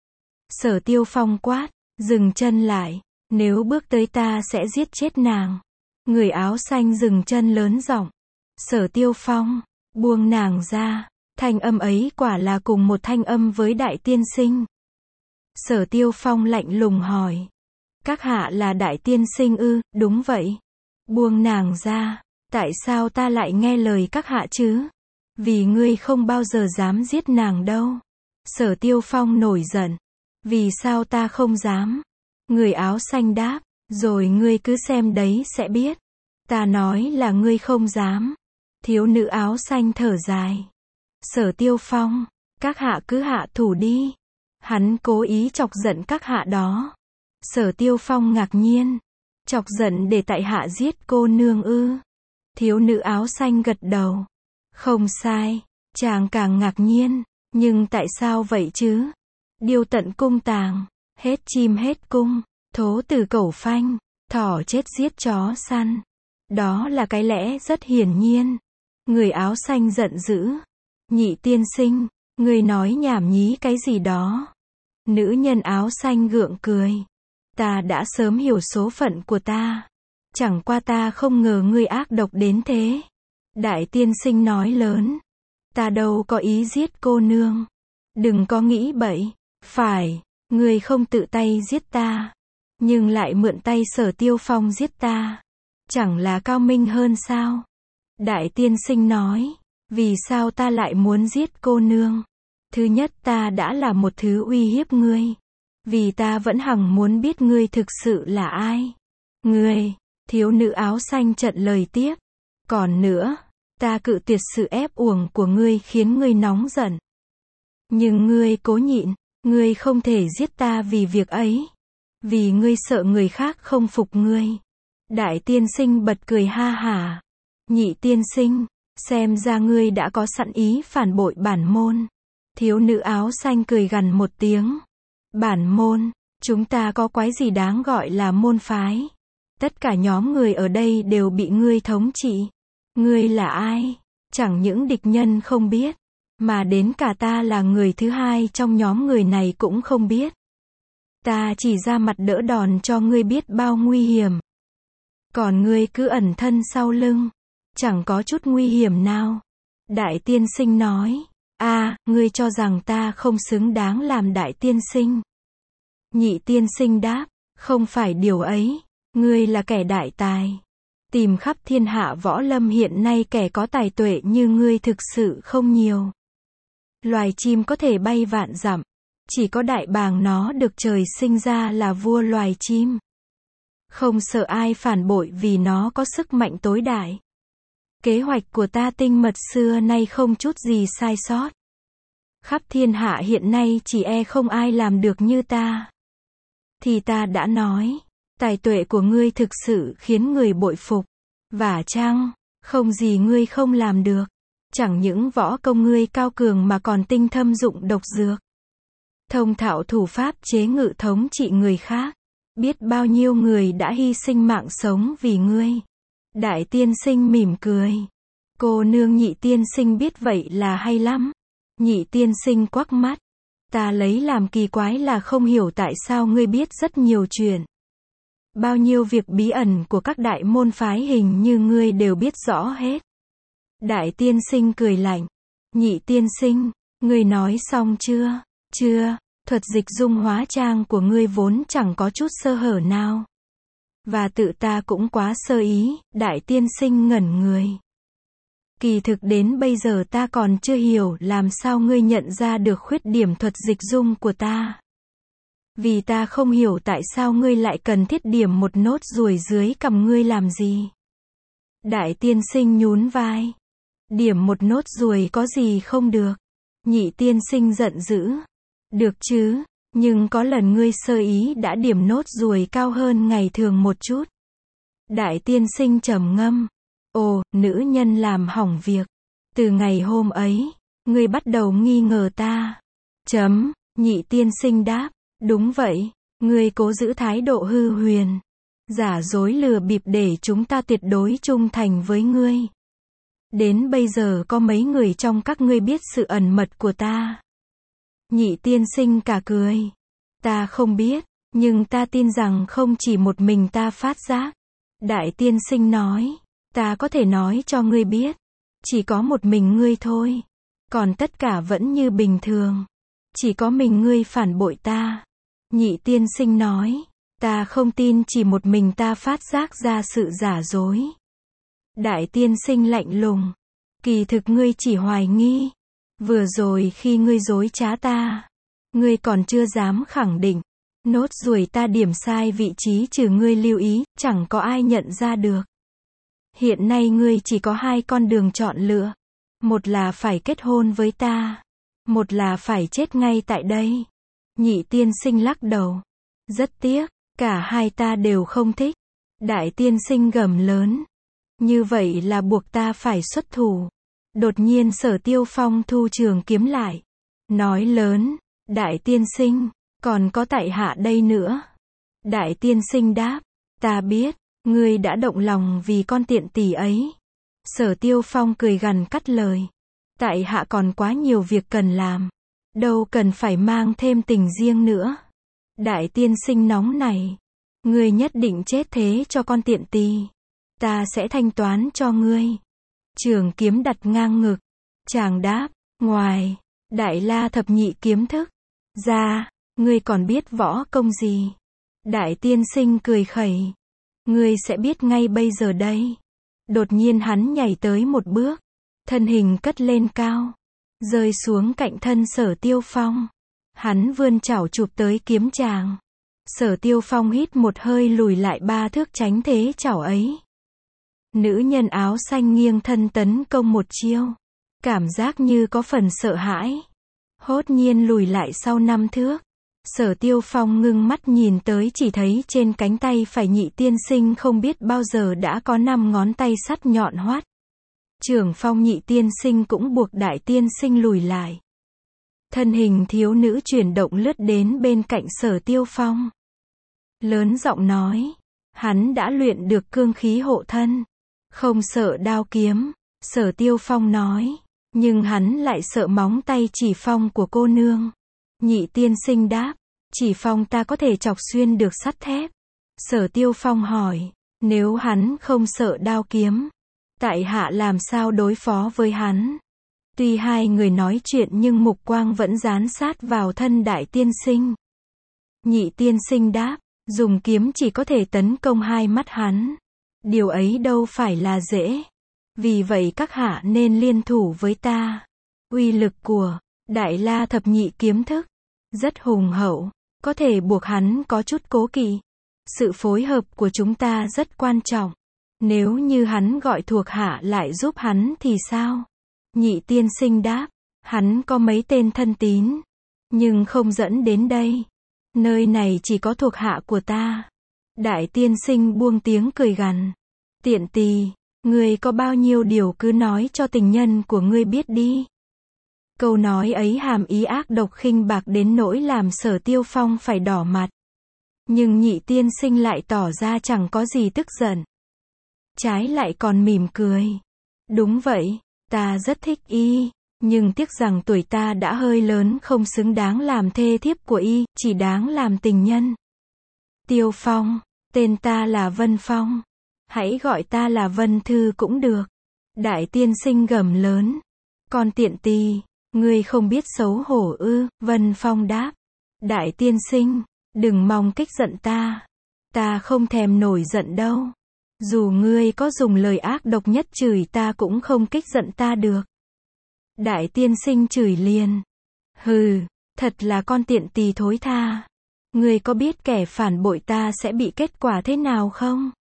Sở Tiêu Phong quát. Dừng chân lại. Nếu bước tới ta sẽ giết chết nàng. Người áo xanh dừng chân lớn giọng. Sở Tiêu Phong, buông nàng ra. Thanh âm ấy quả là cùng một thanh âm với đại tiên sinh. Sở Tiêu Phong lạnh lùng hỏi. Các hạ là đại tiên sinh ư? Đúng vậy. Buông nàng ra. Tại sao ta lại nghe lời các hạ chứ? Vì ngươi không bao giờ dám giết nàng đâu. Sở Tiêu Phong nổi giận. Vì sao ta không dám? Người áo xanh đáp. Rồi ngươi cứ xem đấy sẽ biết. Ta nói là ngươi không dám. Thiếu nữ áo xanh thở dài. Sở Tiêu Phong, các hạ cứ hạ thủ đi. Hắn cố ý chọc giận các hạ đó. Sở Tiêu Phong ngạc nhiên. Chọc giận để tại hạ giết cô nương ư? Thiếu nữ áo xanh gật đầu. Không sai. Chàng càng ngạc nhiên. Nhưng tại sao vậy chứ? Điêu tận cung tàng. Hết chim hết cung. Thố từ cẩu phanh. Thỏ chết giết chó săn. Đó là cái lẽ rất hiển nhiên. Người áo xanh giận dữ. Nhị tiên sinh, ngươi nói nhảm nhí cái gì đó. Nữ nhân áo xanh gượng cười. Ta đã sớm hiểu số phận của ta. Chẳng qua ta không ngờ ngươi ác độc đến thế. Đại tiên sinh nói lớn. Ta đâu có ý giết cô nương. Đừng có nghĩ bậy. Phải, ngươi không tự tay giết ta. Nhưng lại mượn tay Sở Tiêu Phong giết ta. Chẳng là cao minh hơn sao? Đại tiên sinh nói. Vì sao ta lại muốn giết cô nương? Thứ nhất ta đã là một thứ uy hiếp ngươi. Vì ta vẫn hằng muốn biết ngươi thực sự là ai. Ngươi, thiếu nữ áo xanh trận lời tiếp. Còn nữa, ta cự tuyệt sự ép uổng của ngươi khiến ngươi nóng giận. Nhưng ngươi cố nhịn, ngươi không thể giết ta vì việc ấy. Vì ngươi sợ người khác không phục ngươi. Đại tiên sinh bật cười ha hả. Nhị tiên sinh, xem ra ngươi đã có sẵn ý phản bội bản môn. Thiếu nữ áo xanh cười gằn một tiếng. Bản môn, chúng ta có quái gì đáng gọi là môn phái. Tất cả nhóm người ở đây đều bị ngươi thống trị. Ngươi là ai? Chẳng những địch nhân không biết, mà đến cả ta là người thứ hai trong nhóm người này cũng không biết. Ta chỉ ra mặt đỡ đòn cho ngươi biết bao nguy hiểm. Còn ngươi cứ ẩn thân sau lưng. chẳng có chút nguy hiểm nào. Đại tiên sinh nói, a, ngươi cho rằng ta không xứng đáng làm đại tiên sinh. Nhị tiên sinh đáp, không phải điều ấy, ngươi là kẻ đại tài. Tìm khắp thiên hạ võ lâm hiện nay kẻ có tài tuệ như ngươi thực sự không nhiều. Loài chim có thể bay vạn dặm, chỉ có đại bàng nó được trời sinh ra là vua loài chim. Không sợ ai phản bội vì nó có sức mạnh tối đại. Kế hoạch của ta tinh mật xưa nay không chút gì sai sót. Khắp thiên hạ hiện nay chỉ e không ai làm được như ta. Thì ta đã nói, tài tuệ của ngươi thực sự khiến người bội phục. Vả chăng, không gì ngươi không làm được. Chẳng những võ công ngươi cao cường mà còn tinh thâm dụng độc dược. Thông thạo thủ pháp chế ngự thống trị người khác. Biết bao nhiêu người đã hy sinh mạng sống vì ngươi. Đại tiên sinh mỉm cười. Cô nương nhị tiên sinh biết vậy là hay lắm. Nhị tiên sinh quắc mắt. Ta lấy làm kỳ quái là không hiểu tại sao ngươi biết rất nhiều chuyện. Bao nhiêu việc bí ẩn của các đại môn phái hình như ngươi đều biết rõ hết. Đại tiên sinh cười lạnh. Nhị tiên sinh, ngươi nói xong chưa? Chưa, thuật dịch dung hóa trang của ngươi vốn chẳng có chút sơ hở nào. Và tự ta cũng quá sơ ý, đại tiên sinh ngẩn người. Kỳ thực đến bây giờ ta còn chưa hiểu làm sao ngươi nhận ra được khuyết điểm thuật dịch dung của ta. Vì ta không hiểu tại sao ngươi lại cần thiết điểm một nốt ruồi dưới cằm ngươi làm gì. Đại tiên sinh nhún vai. Điểm một nốt ruồi có gì không được. Nhị tiên sinh giận dữ. Được chứ, nhưng có lần ngươi sơ ý đã điểm nốt ruồi cao hơn ngày thường một chút. Đại tiên sinh trầm ngâm. Ồ, nữ nhân làm hỏng việc. Từ ngày hôm ấy, ngươi bắt đầu nghi ngờ ta. Chấm, nhị tiên sinh đáp. Đúng vậy, ngươi cố giữ thái độ hư huyền. Giả dối lừa bịp để chúng ta tuyệt đối trung thành với ngươi. Đến bây giờ có mấy người trong các ngươi biết sự ẩn mật của ta? Nhị tiên sinh cả cười. Ta không biết, nhưng ta tin rằng không chỉ một mình ta phát giác. Đại tiên sinh nói, ta có thể nói cho ngươi biết. Chỉ có một mình ngươi thôi. Còn tất cả vẫn như bình thường. Chỉ có mình ngươi phản bội ta. Nhị tiên sinh nói, ta không tin chỉ một mình ta phát giác ra sự giả dối. Đại tiên sinh lạnh lùng. Kỳ thực ngươi chỉ hoài nghi. Vừa rồi khi ngươi dối trá ta, ngươi còn chưa dám khẳng định. Nốt ruồi ta điểm sai vị trí trừ ngươi lưu ý, chẳng có ai nhận ra được. Hiện nay ngươi chỉ có hai con đường chọn lựa. Một là phải kết hôn với ta. Một là phải chết ngay tại đây. Nhị tiên sinh lắc đầu. Rất tiếc, cả hai ta đều không thích. Đại tiên sinh gầm lớn. Như vậy là buộc ta phải xuất thủ. Đột nhiên Sở Tiêu Phong thu trường kiếm lại. Nói lớn, đại tiên sinh, còn có tại hạ đây nữa. Đại tiên sinh đáp, ta biết, ngươi đã động lòng vì con tiện tỷ ấy. Sở Tiêu Phong cười gằn cắt lời. Tại hạ còn quá nhiều việc cần làm. Đâu cần phải mang thêm tình riêng nữa. Đại tiên sinh nóng này. Ngươi nhất định chết thế cho con tiện tì. Ta sẽ thanh toán cho ngươi. Trường kiếm đặt ngang ngực. Chàng đáp, ngoài, đại la thập nhị kiếm thức. Ra, ngươi còn biết võ công gì? Đại tiên sinh cười khẩy. Ngươi sẽ biết ngay bây giờ đây. Đột nhiên hắn nhảy tới một bước. Thân hình cất lên cao. Rơi xuống cạnh thân Sở Tiêu Phong. Hắn vươn chảo chụp tới kiếm chàng. Sở Tiêu Phong hít một hơi lùi lại ba thước tránh thế chảo ấy. Nữ nhân áo xanh nghiêng thân tấn công một chiêu. Cảm giác như có phần sợ hãi. Hốt nhiên lùi lại sau năm thước. Sở Tiêu Phong ngưng mắt nhìn tới chỉ thấy trên cánh tay phải nhị tiên sinh không biết bao giờ đã có năm ngón tay sắt nhọn hoắt. Trưởng phong nhị tiên sinh cũng buộc đại tiên sinh lùi lại. Thân hình thiếu nữ chuyển động lướt đến bên cạnh Sở Tiêu Phong. Lớn giọng nói. Hắn đã luyện được cương khí hộ thân. Không sợ đao kiếm. Sở Tiêu Phong nói. Nhưng hắn lại sợ móng tay chỉ phong của cô nương. Nhị tiên sinh đáp. Chỉ phong ta có thể chọc xuyên được sắt thép. Sở Tiêu Phong hỏi. Nếu hắn không sợ đao kiếm. tại hạ làm sao đối phó với hắn. Tuy hai người nói chuyện nhưng mục quang vẫn dán sát vào thân đại tiên sinh. Nhị tiên sinh đáp, dùng kiếm chỉ có thể tấn công hai mắt hắn. Điều ấy đâu phải là dễ. Vì vậy các hạ nên liên thủ với ta. Uy lực của Đại La thập nhị kiếm thức rất hùng hậu, có thể buộc hắn có chút cố kỵ. Sự phối hợp của chúng ta rất quan trọng. Nếu như hắn gọi thuộc hạ lại giúp hắn thì sao? Nhị tiên sinh đáp, hắn có mấy tên thân tín, nhưng không dẫn đến đây. Nơi này chỉ có thuộc hạ của ta. Đại tiên sinh buông tiếng cười gằn. Tiện tỳ, ngươi có bao nhiêu điều cứ nói cho tình nhân của ngươi biết đi. Câu nói ấy hàm ý ác độc khinh bạc đến nỗi làm Sở Tiêu Phong phải đỏ mặt. Nhưng nhị tiên sinh lại tỏ ra chẳng có gì tức giận. Trái lại còn mỉm cười. Đúng vậy, ta rất thích y, nhưng tiếc rằng tuổi ta đã hơi lớn không xứng đáng làm thê thiếp của y, chỉ đáng làm tình nhân. Tiêu Phong, tên ta là Vân Phong. Hãy gọi ta là Vân Thư cũng được. Đại tiên sinh gầm lớn. Con tiện tỳ, ngươi không biết xấu hổ ư? Vân Phong đáp. Đại tiên sinh, đừng mong kích giận ta. Ta không thèm nổi giận đâu. Dù ngươi có dùng lời ác độc nhất chửi ta cũng không kích giận ta được. Đại tiên sinh chửi liền. Hừ, thật là con tiện tỳ thối tha. Ngươi có biết kẻ phản bội ta sẽ bị kết quả thế nào không?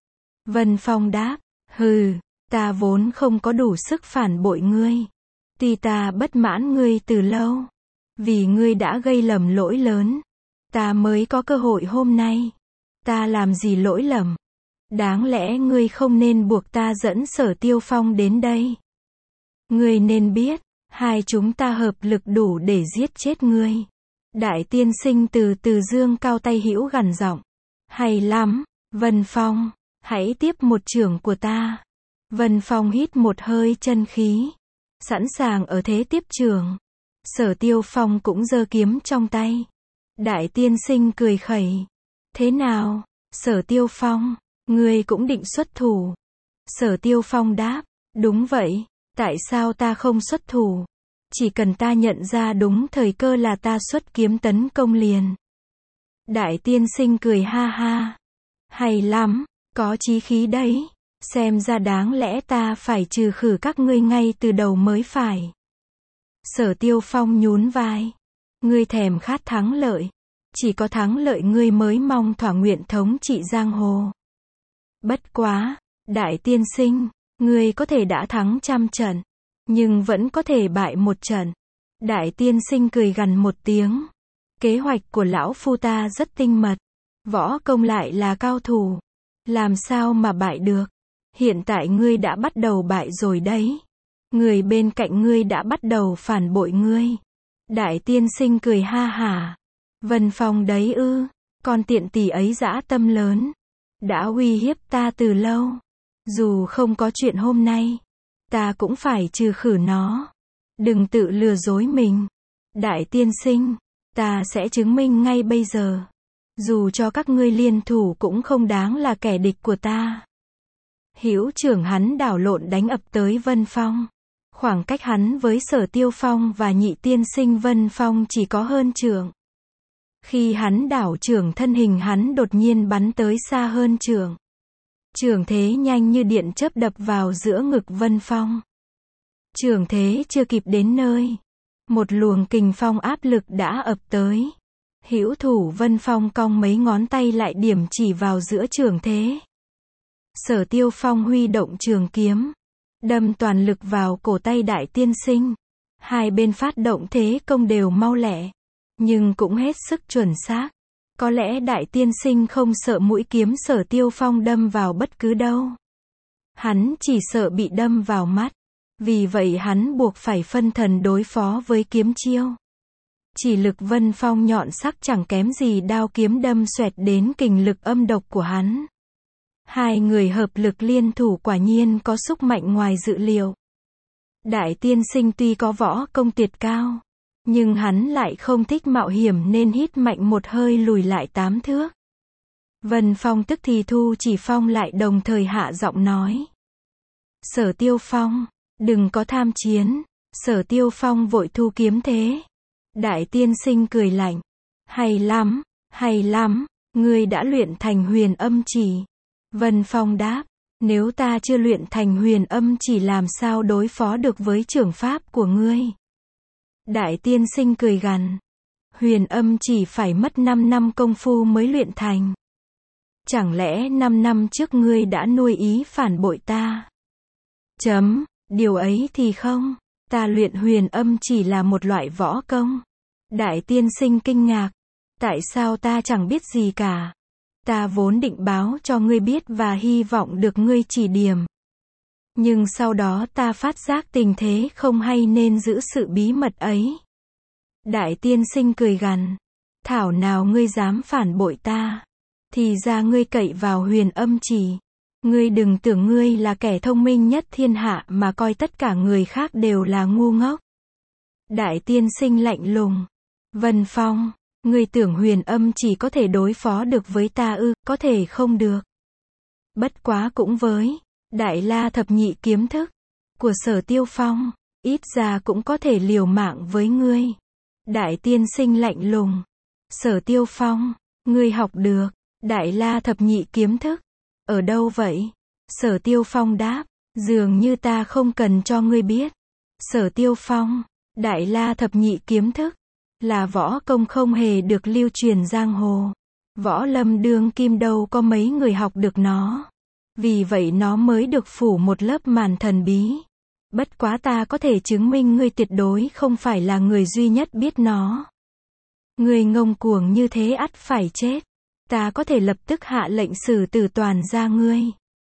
Vân Phong đáp. Hừ, ta vốn không có đủ sức phản bội ngươi. Tuy ta bất mãn ngươi từ lâu. Vì ngươi đã gây lầm lỗi lớn. Ta mới có cơ hội hôm nay. Ta làm gì lỗi lầm? Đáng lẽ ngươi không nên buộc ta dẫn Sở Tiêu Phong đến đây. Ngươi nên biết, hai chúng ta hợp lực đủ để giết chết ngươi. Đại tiên sinh từ từ dương cao tay hữu gằn giọng. Hay lắm, Vân Phong, hãy tiếp một chưởng của ta. Vân Phong hít một hơi chân khí. Sẵn sàng ở thế tiếp chưởng. Sở Tiêu Phong cũng giơ kiếm trong tay. Đại tiên sinh cười khẩy. Thế nào, Sở Tiêu Phong, ngươi cũng định xuất thủ? Sở Tiêu Phong đáp. Đúng vậy, tại sao ta không xuất thủ? Chỉ cần ta nhận ra đúng thời cơ là ta xuất kiếm tấn công liền. Đại tiên sinh cười ha ha. Hay lắm, có chí khí đấy. Xem ra đáng lẽ ta phải trừ khử các ngươi ngay từ đầu mới phải. Sở Tiêu Phong nhún vai. Ngươi thèm khát thắng lợi. Chỉ có thắng lợi ngươi mới mong thỏa nguyện thống trị giang hồ. Bất quá, đại tiên sinh, ngươi có thể đã thắng trăm trận, nhưng vẫn có thể bại một trận. Đại tiên sinh cười gằn một tiếng. Kế hoạch của lão phu ta rất tinh mật. Võ công lại là cao thủ. Làm sao mà bại được? Hiện tại ngươi đã bắt đầu bại rồi đấy. Người bên cạnh ngươi đã bắt đầu phản bội ngươi. Đại tiên sinh cười ha hả. Vân Phong đấy ư? Con tiện tỳ ấy dã tâm lớn. Đã uy hiếp ta từ lâu. Dù không có chuyện hôm nay, ta cũng phải trừ khử nó. Đừng tự lừa dối mình. Đại tiên sinh, ta sẽ chứng minh ngay bây giờ. Dù cho các ngươi liên thủ cũng không đáng là kẻ địch của ta. Hữu trưởng hắn đảo lộn đánh ập tới Vân Phong. Khoảng cách hắn với Sở Tiêu Phong và nhị tiên sinh Vân Phong chỉ có hơn trượng. Khi hắn đảo trưởng thân hình hắn đột nhiên bắn tới xa hơn trượng. Trường thế nhanh như điện chớp đập vào giữa ngực Vân Phong. Trường thế chưa kịp đến nơi, một luồng kình phong áp lực đã ập tới. Hữu thủ Vân Phong cong mấy ngón tay lại điểm chỉ vào giữa trường thế. Sở Tiêu Phong huy động trường kiếm, đâm toàn lực vào cổ tay đại tiên sinh. Hai bên phát động thế công đều mau lẹ, nhưng cũng hết sức chuẩn xác. Có lẽ đại tiên sinh không sợ mũi kiếm Sở Tiêu Phong đâm vào bất cứ đâu. Hắn chỉ sợ bị đâm vào mắt. Vì vậy hắn buộc phải phân thần đối phó với kiếm chiêu. Chỉ lực Vân Phong nhọn sắc chẳng kém gì đao kiếm đâm xoẹt đến kình lực âm độc của hắn. Hai người hợp lực liên thủ quả nhiên có sức mạnh ngoài dự liệu. Đại tiên sinh tuy có võ công tuyệt cao, nhưng hắn lại không thích mạo hiểm nên hít mạnh một hơi lùi lại tám thước. Vân Phong tức thì thu chỉ phong lại đồng thời hạ giọng nói. Sở Tiêu Phong, đừng có tham chiến. Sở Tiêu Phong vội thu kiếm thế. Đại tiên sinh cười lạnh. Hay lắm, hay lắm, ngươi đã luyện thành huyền âm chỉ. Vân Phong đáp, nếu ta chưa luyện thành huyền âm chỉ làm sao đối phó được với trưởng pháp của ngươi. Đại tiên sinh cười gằn. Huyền âm chỉ phải mất năm năm công phu mới luyện thành. Chẳng lẽ năm năm trước ngươi đã nuôi ý phản bội ta? Chấm, điều ấy thì không. Ta luyện huyền âm chỉ là một loại võ công. Đại tiên sinh kinh ngạc. Tại sao ta chẳng biết gì cả? Ta vốn định báo cho ngươi biết và hy vọng được ngươi chỉ điểm. Nhưng sau đó ta phát giác tình thế không hay nên giữ sự bí mật ấy. Đại tiên sinh cười gằn. Thảo nào ngươi dám phản bội ta? Thì ra ngươi cậy vào huyền âm chỉ. Ngươi đừng tưởng ngươi là kẻ thông minh nhất thiên hạ mà coi tất cả người khác đều là ngu ngốc. Đại tiên sinh lạnh lùng. Vân Phong, ngươi tưởng huyền âm chỉ có thể đối phó được với ta ư? Có thể không được. Bất quá cũng với Đại La thập nhị kiếm thức của Sở Tiêu Phong, ít ra cũng có thể liều mạng với ngươi. Đại tiên sinh lạnh lùng. Sở Tiêu Phong, ngươi học được Đại La thập nhị kiếm thức ở đâu vậy? Sở Tiêu Phong đáp, dường như ta không cần cho ngươi biết. Sở Tiêu Phong, Đại La thập nhị kiếm thức là võ công không hề được lưu truyền giang hồ. Võ lâm đương kim đâu có mấy người học được nó. Vì vậy nó mới được phủ một lớp màn thần bí. Bất quá ta có thể chứng minh ngươi tuyệt đối không phải là người duy nhất biết nó. Ngươi ngông cuồng như thế ắt phải chết. Ta có thể lập tức hạ lệnh xử tử toàn gia ngươi.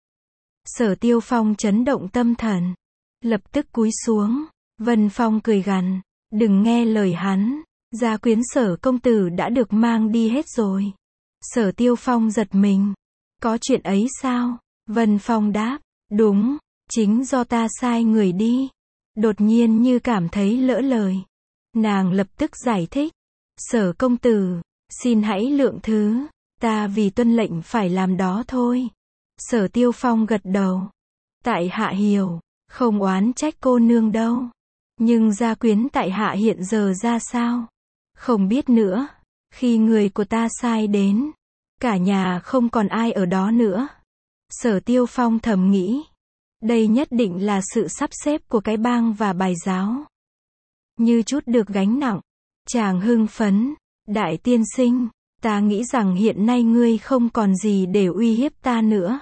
Sở Tiêu Phong chấn động tâm thần. Lập tức cúi xuống. Vân Phong cười gằn. Đừng nghe lời hắn. Gia quyến Sở công tử đã được mang đi hết rồi. Sở Tiêu Phong giật mình. Có chuyện ấy sao? Vân Phong đáp. Đúng, chính do ta sai người đi. Đột nhiên như cảm thấy lỡ lời. Nàng lập tức giải thích. Sở công tử, xin hãy lượng thứ. Ta vì tuân lệnh phải làm đó thôi. Sở Tiêu Phong gật đầu. Tại hạ hiểu, không oán trách cô nương đâu. Nhưng gia quyến tại hạ hiện giờ ra sao? Không biết nữa. Khi người của ta sai đến, cả nhà không còn ai ở đó nữa. Sở Tiêu Phong thầm nghĩ. Đây nhất định là sự sắp xếp của cái bang và bài giáo. Như chút được gánh nặng. Chàng hưng phấn. Đại tiên sinh, ta nghĩ rằng hiện nay ngươi không còn gì để uy hiếp ta nữa.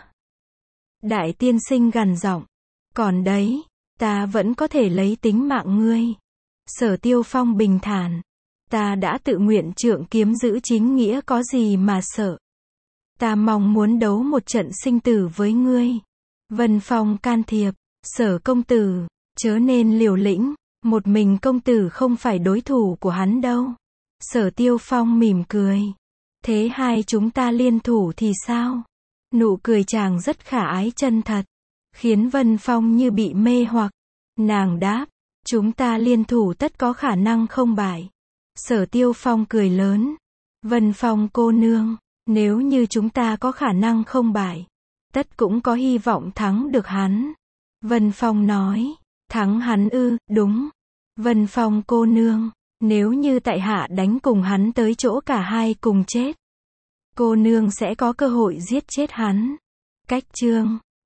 Đại tiên sinh gằn giọng. Còn đấy, ta vẫn có thể lấy tính mạng ngươi. Sở Tiêu Phong bình thản. Ta đã tự nguyện trượng kiếm giữ chính nghĩa có gì mà sợ. Ta mong muốn đấu một trận sinh tử với ngươi. Vân Phong can thiệp. Sở công tử, chớ nên liều lĩnh. Một mình công tử không phải đối thủ của hắn đâu. Sở Tiêu Phong mỉm cười. Thế hai chúng ta liên thủ thì sao? Nụ cười chàng rất khả ái chân thật. Khiến Vân Phong như bị mê hoặc. Nàng đáp. Chúng ta liên thủ tất có khả năng không bại. Sở Tiêu Phong cười lớn. Vân Phong cô nương, nếu như chúng ta có khả năng không bại, tất cũng có hy vọng thắng được hắn. Vân Phong nói. Thắng hắn ư? Đúng. Vân Phong cô nương, nếu như tại hạ đánh cùng hắn tới chỗ cả hai cùng chết, cô nương sẽ có cơ hội giết chết hắn. Cách chương